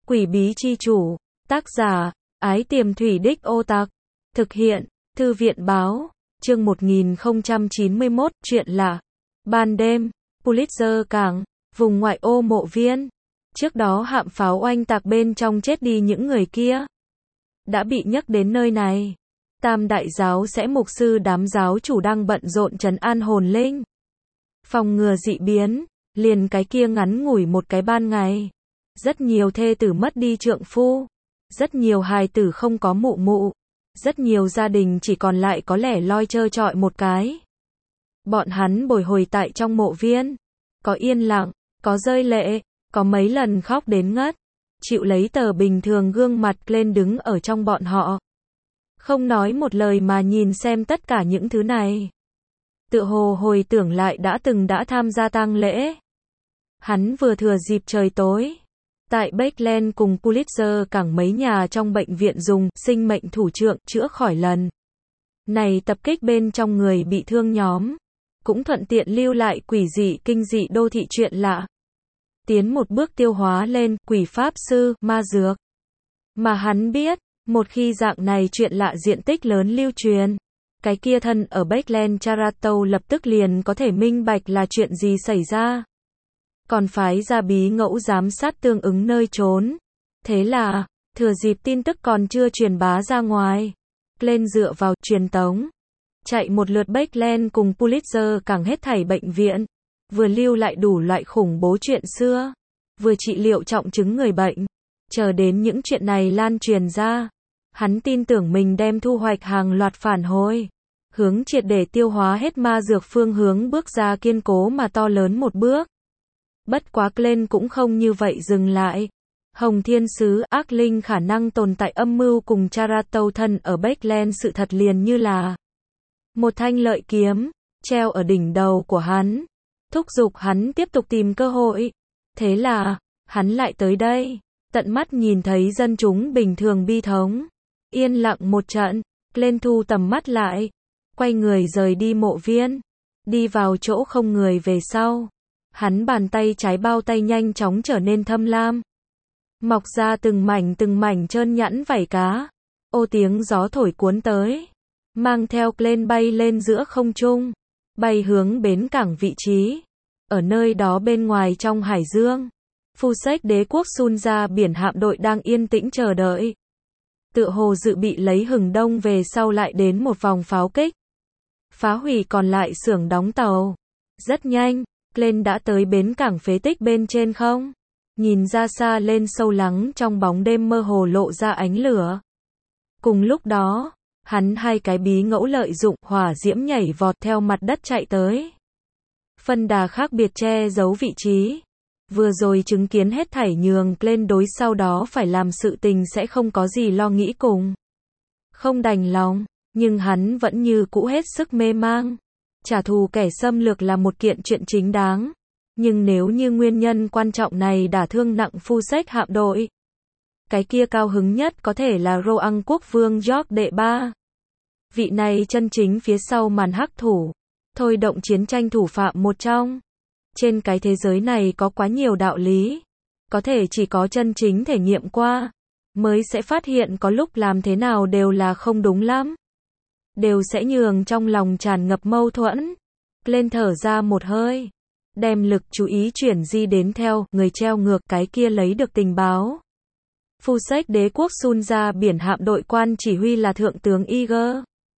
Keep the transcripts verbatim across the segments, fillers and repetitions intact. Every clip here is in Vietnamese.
Quỷ bí chi chủ. Tác giả, Ái Tiềm Thủy Đích Ô Tặc. Thực hiện, Thư viện báo. Chương một nghìn không trăm chín mươi mốt, chuyện lạ. Ban đêm, Pulitzer cảng, vùng ngoại ô mộ viên. Trước đó hạm pháo oanh tạc bên trong chết đi những người kia. Đã bị nhắc đến nơi này. Tam đại giáo sẽ mục sư đám giáo chủ đang bận rộn trấn an hồn linh. Phòng ngừa dị biến, liền cái kia ngắn ngủi một cái ban ngày. Rất nhiều thê tử mất đi trượng phu. Rất nhiều hài tử không có mụ mụ. Rất nhiều gia đình chỉ còn lại có lẻ loi trơ trọi một cái. Bọn hắn bồi hồi tại trong mộ viên. Có yên lặng, có rơi lệ, có mấy lần khóc đến ngất. Chịu lấy tờ bình thường gương mặt lên đứng ở trong bọn họ. Không nói một lời mà nhìn xem tất cả những thứ này. Tựa hồ hồi tưởng lại đã từng đã tham gia tang lễ. Hắn vừa thừa dịp trời tối. Tại Bakeland cùng Pulitzer cảng mấy nhà trong bệnh viện dùng sinh mệnh thủ trượng chữa khỏi lần này tập kích bên trong người bị thương nhóm. Cũng thuận tiện lưu lại quỷ dị kinh dị đô thị chuyện lạ. Tiến một bước tiêu hóa lên quỷ pháp sư, ma dược. Mà hắn biết, một khi dạng này chuyện lạ diện tích lớn lưu truyền, cái kia thân ở Bakeland Charato lập tức liền có thể minh bạch là chuyện gì xảy ra. Còn phái ra bí ngẫu giám sát tương ứng nơi trốn. Thế là, thừa dịp tin tức còn chưa truyền bá ra ngoài, lên dựa vào truyền tống. Chạy một lượt Bakeland cùng Pulitzer cảng hết thảy bệnh viện. Vừa lưu lại đủ loại khủng bố chuyện xưa. Vừa trị liệu trọng chứng người bệnh. Chờ đến những chuyện này lan truyền ra. Hắn tin tưởng mình đem thu hoạch hàng loạt phản hồi. Hướng triệt để tiêu hóa hết ma dược phương hướng bước ra kiên cố mà to lớn một bước. Bất quá Glenn cũng không như vậy dừng lại. Hồng Thiên Sứ, ác linh khả năng tồn tại âm mưu cùng Charato thân ở Bakeland sự thật liền như là một thanh lợi kiếm, treo ở đỉnh đầu của hắn. Thúc giục hắn tiếp tục tìm cơ hội. Thế là, hắn lại tới đây. Tận mắt nhìn thấy dân chúng bình thường bi thống. Yên lặng một trận, Glenn thu tầm mắt lại. Quay người rời đi mộ viên. Đi vào chỗ không người về sau. Hắn bàn tay trái bao tay nhanh chóng trở nên thâm lam. Mọc ra từng mảnh từng mảnh trơn nhẵn vảy cá. Ô tiếng gió thổi cuốn tới. Mang theo Glenn bay lên giữa không trung. Bay hướng bến cảng vị trí. Ở nơi đó bên ngoài trong hải dương. Phu sách đế quốc Sun ra biển hạm đội đang yên tĩnh chờ đợi. Tựa hồ dự bị lấy hừng đông về sau lại đến một vòng pháo kích. Phá hủy còn lại xưởng đóng tàu. Rất nhanh, Glenn đã tới bến cảng phế tích bên trên không. Nhìn ra xa lên sâu lắng trong bóng đêm mơ hồ lộ ra ánh lửa. Cùng lúc đó, hắn hai cái bí ngẫu lợi dụng hỏa diễm nhảy vọt theo mặt đất chạy tới. Phân đà khác biệt che giấu vị trí. Vừa rồi chứng kiến hết thảy nhường Glenn đối sau đó phải làm sự tình sẽ không có gì lo nghĩ cùng. Không đành lòng, nhưng hắn vẫn như cũ hết sức mê mang. Trả thù kẻ xâm lược là một kiện chuyện chính đáng. Nhưng nếu như nguyên nhân quan trọng này đả thương nặng phu sách hạm đội, cái kia cao hứng nhất có thể là Roang quốc vương George đệ ba. Vị này chân chính phía sau màn hắc thủ, thôi động chiến tranh thủ phạm một trong. Trên cái thế giới này có quá nhiều đạo lý, có thể chỉ có chân chính thể nghiệm qua, mới sẽ phát hiện có lúc làm thế nào đều là không đúng lắm. Đều sẽ nhường trong lòng tràn ngập mâu thuẫn. Lên thở ra một hơi. Đem lực chú ý chuyển di đến theo người treo ngược cái kia lấy được tình báo. Phu sách đế quốc Sun ra biển hạm đội quan chỉ huy là Thượng tướng Iger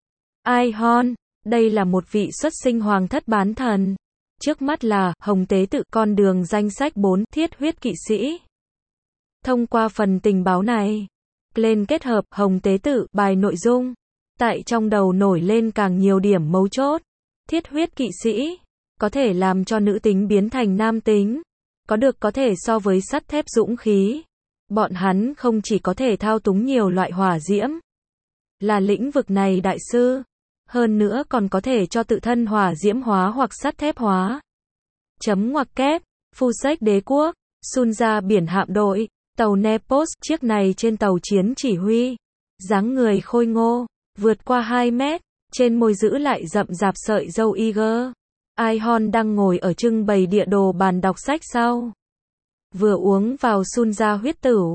Ihon. Đây là một vị xuất sinh hoàng thất bán thần. Trước mắt là Hồng Tế Tự con đường danh sách bốn thiết huyết kỵ sĩ. Thông qua phần tình báo này, lên kết hợp Hồng Tế Tự bài nội dung. Tại trong đầu nổi lên càng nhiều điểm mấu chốt. Thiết huyết kỵ sĩ có thể làm cho nữ tính biến thành nam tính. Có được có thể so với sắt thép dũng khí. Bọn hắn không chỉ có thể thao túng nhiều loại hỏa diễm. Là lĩnh vực này đại sư. Hơn nữa còn có thể cho tự thân hỏa diễm hóa hoặc sắt thép hóa. Chấm ngoặc kép. Phu sách đế quốc. Sun ra biển hạm đội. Tàu Nepos. Chiếc này trên tàu chiến chỉ huy. Dáng người khôi ngô. Vượt qua hai mét. Trên môi giữ lại rậm rạp sợi râu Iger Ihon đang ngồi ở trưng bày địa đồ bàn đọc sách sau. Vừa uống vào Sun ra huyết tửu.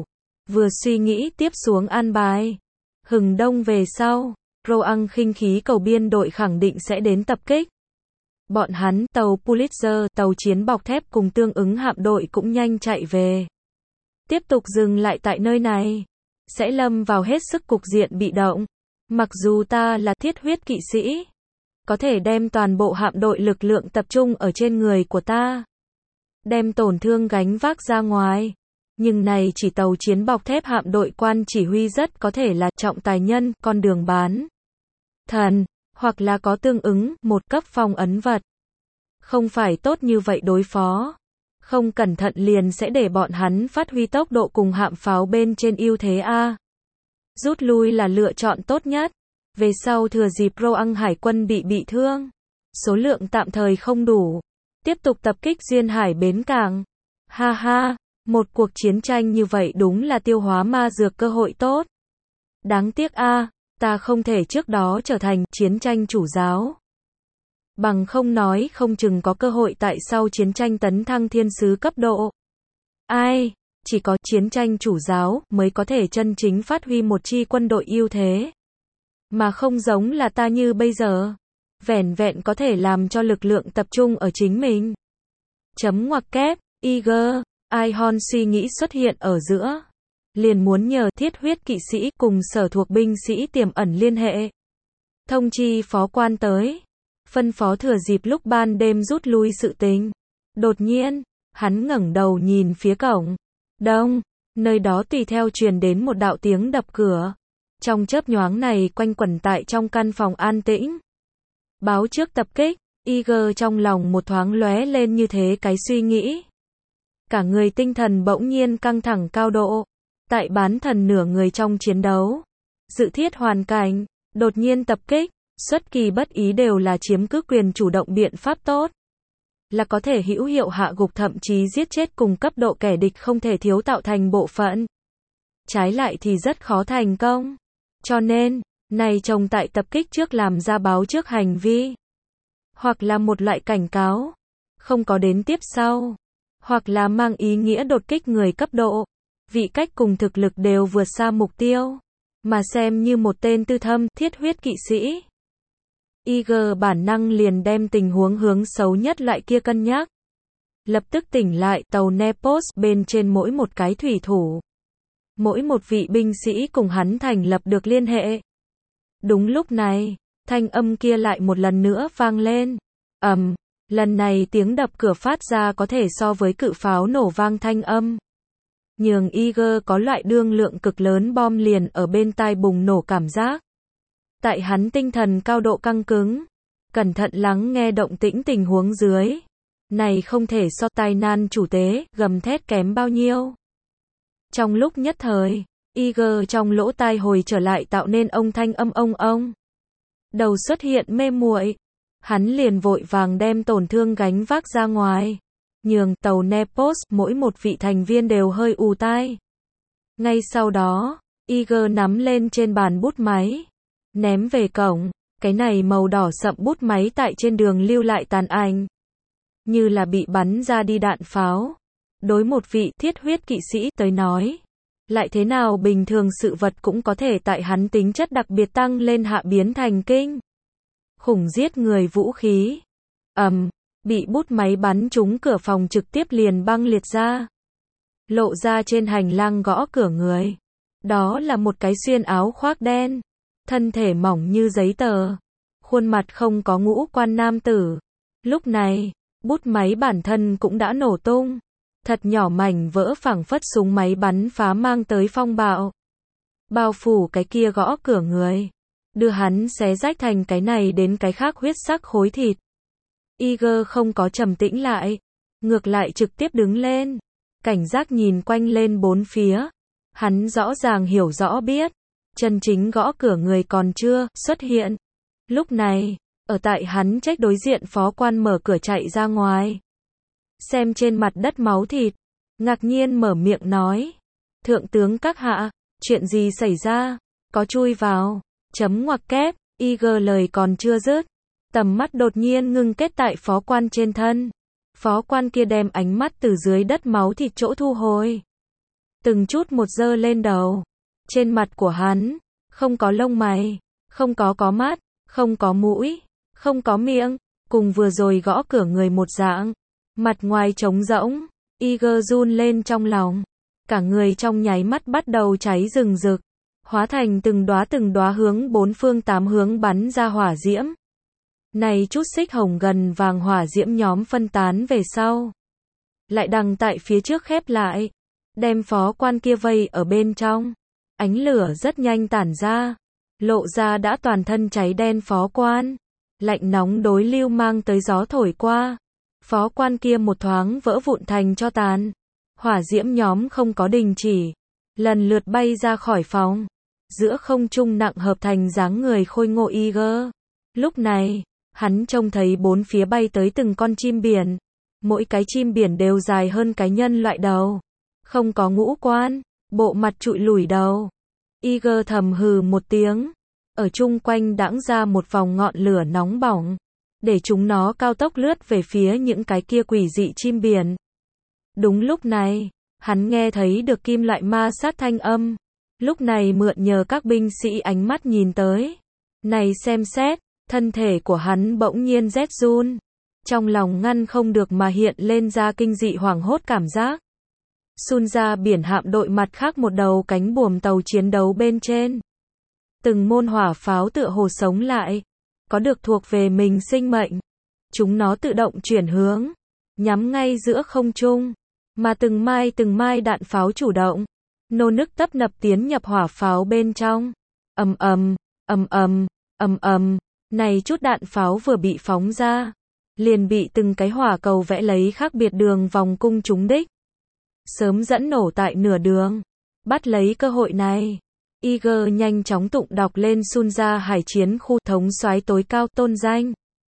vừa suy nghĩ tiếp xuống an bài. Hừng đông về sau, Roang khinh khí cầu biên đội khẳng định sẽ đến tập kích. Bọn hắn, tàu Pulitzer, tàu chiến bọc thép cùng tương ứng hạm đội cũng nhanh chạy về. Tiếp tục dừng lại tại nơi này, sẽ lâm vào hết sức cục diện bị động. Mặc dù ta là thiết huyết kỵ sĩ, có thể đem toàn bộ hạm đội lực lượng tập trung ở trên người của ta, đem tổn thương gánh vác ra ngoài. Nhưng này chỉ tàu chiến bọc thép hạm đội quan chỉ huy rất có thể là trọng tài nhân, con đường bán thần, hoặc là có tương ứng, một cấp phong ấn vật. Không phải tốt như vậy đối phó. Không cẩn thận liền sẽ để bọn hắn phát huy tốc độ cùng hạm pháo bên trên ưu thế A. Rút lui là lựa chọn tốt nhất. Về sau thừa dịp Roang hải quân bị bị thương, số lượng tạm thời không đủ, tiếp tục tập kích duyên hải bến cảng. Ha ha, một cuộc chiến tranh như vậy đúng là tiêu hóa ma dược cơ hội tốt. Đáng tiếc a, ta không thể trước đó trở thành chiến tranh chủ giáo. Bằng không nói không chừng có cơ hội tại sau chiến tranh tấn thăng thiên sứ cấp độ. Ai, chỉ có chiến tranh chủ giáo mới có thể chân chính phát huy một chi quân đội ưu thế. Mà không giống là ta như bây giờ. Vẻn vẹn có thể làm cho lực lượng tập trung ở chính mình. Chấm ngoặc kép, Eager, Ihon suy nghĩ xuất hiện ở giữa. Liền muốn nhờ thiết huyết kỵ sĩ cùng sở thuộc binh sĩ tiềm ẩn liên hệ. Thông chi phó quan tới. Phân phó thừa dịp lúc ban đêm rút lui sự tình. Đột nhiên, hắn ngẩng đầu nhìn phía cổng. Đông, nơi đó tùy theo truyền đến một đạo tiếng đập cửa. Trong chớp nhoáng này quanh quẩn tại trong căn phòng an tĩnh. Báo trước tập kích, Eager trong lòng một thoáng lóe lên như thế cái suy nghĩ. Cả người tinh thần bỗng nhiên căng thẳng cao độ. Tại bán thần nửa người trong chiến đấu. Dự thiết hoàn cảnh, đột nhiên tập kích, xuất kỳ bất ý đều là chiếm cứ quyền chủ động biện pháp tốt. Là có thể hữu hiệu hạ gục thậm chí giết chết cùng cấp độ kẻ địch không thể thiếu tạo thành bộ phận. Trái lại thì rất khó thành công. Cho nên, này trông tại tập kích trước làm ra báo trước hành vi. Hoặc là một loại cảnh cáo. Không có đến tiếp sau. Hoặc là mang ý nghĩa đột kích người cấp độ. Vị cách cùng thực lực đều vượt xa mục tiêu. Mà xem như một tên tư thâm, thiết huyết kỵ sĩ. Eager bản năng liền đem tình huống hướng xấu nhất loại kia cân nhắc. Lập tức tỉnh lại tàu Nepos bên trên mỗi một cái thủy thủ. Mỗi một vị binh sĩ cùng hắn thành lập được liên hệ. Đúng lúc này, thanh âm kia lại một lần nữa vang lên. Ầm, um, lần này tiếng đập cửa phát ra có thể so với cự pháo nổ vang thanh âm. Nhường Eager có loại đương lượng cực lớn bom liền ở bên tai bùng nổ cảm giác. Tại hắn tinh thần cao độ căng cứng, cẩn thận lắng nghe động tĩnh tình huống dưới. Này không thể so tai nan chủ tế, gầm thét kém bao nhiêu. Trong lúc nhất thời, Eager trong lỗ tai hồi trở lại tạo nên ông thanh âm ông ông. Đầu xuất hiện mê muội, hắn liền vội vàng đem tổn thương gánh vác ra ngoài. Nhường tàu Nepos, mỗi một vị thành viên đều hơi ù tai. Ngay sau đó, Eager nắm lên trên bàn bút máy. Ném về cổng, cái này màu đỏ sậm bút máy tại trên đường lưu lại tàn ảnh. Như là bị bắn ra đi đạn pháo. Đối một vị thiết huyết kỵ sĩ tới nói. Lại thế nào bình thường sự vật cũng có thể tại hắn tính chất đặc biệt tăng lên hạ biến thành kinh. Khủng giết người vũ khí. Ầm, um, bị bút máy bắn trúng cửa phòng trực tiếp liền băng liệt ra. Lộ ra trên hành lang gõ cửa người. Đó là một cái xuyên áo khoác đen. Thân thể mỏng như giấy tờ. Khuôn mặt không có ngũ quan nam tử. Lúc này, bút máy bản thân cũng đã nổ tung. Thật nhỏ mảnh vỡ phảng phất súng máy bắn phá mang tới phong bạo. Bao phủ cái kia gõ cửa người. Đưa hắn xé rách thành cái này đến cái khác huyết sắc khối thịt. Eager không có trầm tĩnh lại. Ngược lại trực tiếp đứng lên. Cảnh giác nhìn quanh lên bốn phía. Hắn rõ ràng hiểu rõ biết. Chân chính gõ cửa người còn chưa xuất hiện. Lúc này, ở tại hắn trách đối diện phó quan mở cửa chạy ra ngoài. Xem trên mặt đất máu thịt. Ngạc nhiên mở miệng nói. Thượng tướng các hạ, chuyện gì xảy ra? Có chui vào. Chấm ngoặc kép, Eager lời còn chưa dứt. Tầm mắt đột nhiên ngưng kết tại phó quan trên thân. Phó quan kia đem ánh mắt từ dưới đất máu thịt chỗ thu hồi. từng chút một giơ lên đầu. Trên mặt của hắn, không có lông mày, không có có mắt, không có mũi, không có miệng, cùng vừa rồi gõ cửa người một dạng. Mặt ngoài trống rỗng, Iger run lên trong lòng. Cả người trong nháy mắt bắt đầu cháy rừng rực, hóa thành từng đóa từng đóa hướng bốn phương tám hướng bắn ra hỏa diễm. Này chút xích hồng gần vàng hỏa diễm nhóm phân tán về sau, lại đằng tại phía trước khép lại, đem phó quan kia vây ở bên trong. Ánh lửa rất nhanh tản ra, lộ ra đã toàn thân cháy đen phó quan. Lạnh nóng đối lưu mang tới gió thổi qua, phó quan kia một thoáng vỡ vụn thành tro tàn. Hỏa diễm nhóm không có đình chỉ, lần lượt bay ra khỏi phòng. Giữa không trung nặng hợp thành dáng người khôi ngô Iger. Lúc này, hắn trông thấy bốn phía bay tới từng con chim biển. Mỗi cái chim biển đều dài hơn cái nhân loại đầu. Không có ngũ quan, bộ mặt trụi lủi đầu. Iger thầm hừ một tiếng. Ở chung quanh đãng ra một vòng ngọn lửa nóng bỏng, để chúng nó cao tốc lướt về phía những cái kia quỷ dị chim biển. Đúng lúc này, hắn nghe thấy được kim loại ma sát thanh âm. Lúc này mượn nhờ các binh sĩ ánh mắt nhìn tới. Này xem xét, thân thể của hắn bỗng nhiên rét run. Trong lòng ngăn không được mà hiện lên ra kinh dị hoảng hốt cảm giác. Sun ra biển hạm đội mặt khác một đầu cánh buồm tàu chiến đấu bên trên. Từng môn hỏa pháo tựa hồ sống lại, có được thuộc về mình sinh mệnh. Chúng nó tự động chuyển hướng, nhắm ngay giữa không trung, mà từng mai từng mai đạn pháo chủ động, nô nức tấp nập tiến nhập hỏa pháo bên trong. Ầm ầm, ầm ầm, ầm ầm, này chút đạn pháo vừa bị phóng ra, liền bị từng cái hỏa cầu vẽ lấy khác biệt đường vòng cung trúng đích. Sớm dẫn nổ tại nửa đường. Bắt lấy cơ hội này, Iger nhanh chóng tụng đọc lên Sun ra hải chiến khu thống soái tối cao tôn danh.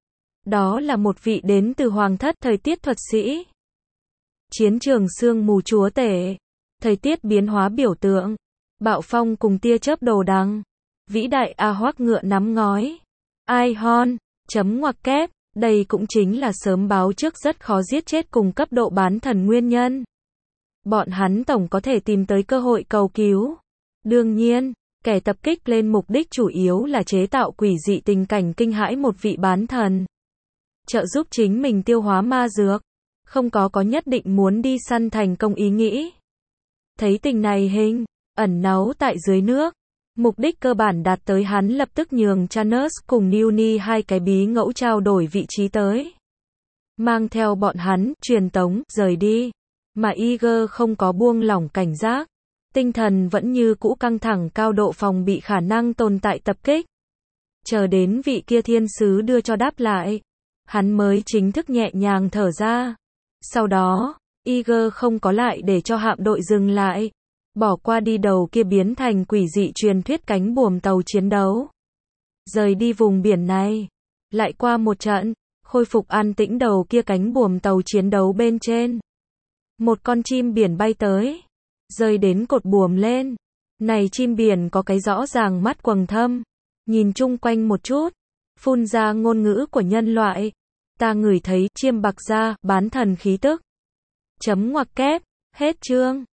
Đó là một vị đến từ hoàng thất thời tiết thuật sĩ. Chiến trường sương mù chúa tể. Thời tiết biến hóa biểu tượng. Bạo phong cùng tia chớp đồ đằng. Vĩ đại A Hoắc ngựa nắm ngói. Ai hon, chấm ngoặc kép. Đây cũng chính là sớm báo trước rất khó giết chết cùng cấp độ bán thần nguyên nhân. Bọn hắn tổng có thể tìm tới cơ hội cầu cứu. Đương nhiên, kẻ tập kích lên mục đích chủ yếu là chế tạo quỷ dị tình cảnh kinh hãi một vị bán thần. Trợ giúp chính mình tiêu hóa ma dược. Không có có nhất định muốn đi săn thành công ý nghĩ. Thấy tình này hình, ẩn náu tại dưới nước. Mục đích cơ bản đạt tới hắn lập tức nhường Chanus cùng Nuni hai cái bí ngẫu trao đổi vị trí tới. Mang theo bọn hắn, truyền tống, rời đi. Mà Iger không có buông lỏng cảnh giác. Tinh thần vẫn như cũ căng thẳng cao độ phòng bị khả năng tồn tại tập kích. Chờ đến vị kia thiên sứ đưa cho đáp lại. Hắn mới chính thức nhẹ nhàng thở ra. Sau đó, Iger không có lại để cho hạm đội dừng lại. Bỏ qua đi đầu kia biến thành quỷ dị truyền thuyết cánh buồm tàu chiến đấu. Rời đi vùng biển này. Lại qua một trận, khôi phục an tĩnh đầu kia cánh buồm tàu chiến đấu bên trên. Một con chim biển bay tới. Rơi đến cột buồm lên. Này chim biển có cái rõ ràng mắt quầng thâm. Nhìn chung quanh một chút. Phun ra ngôn ngữ của nhân loại. Ta ngửi thấy chiêm bạc da, bán thần khí tức. Chấm ngoặc kép, hết chương.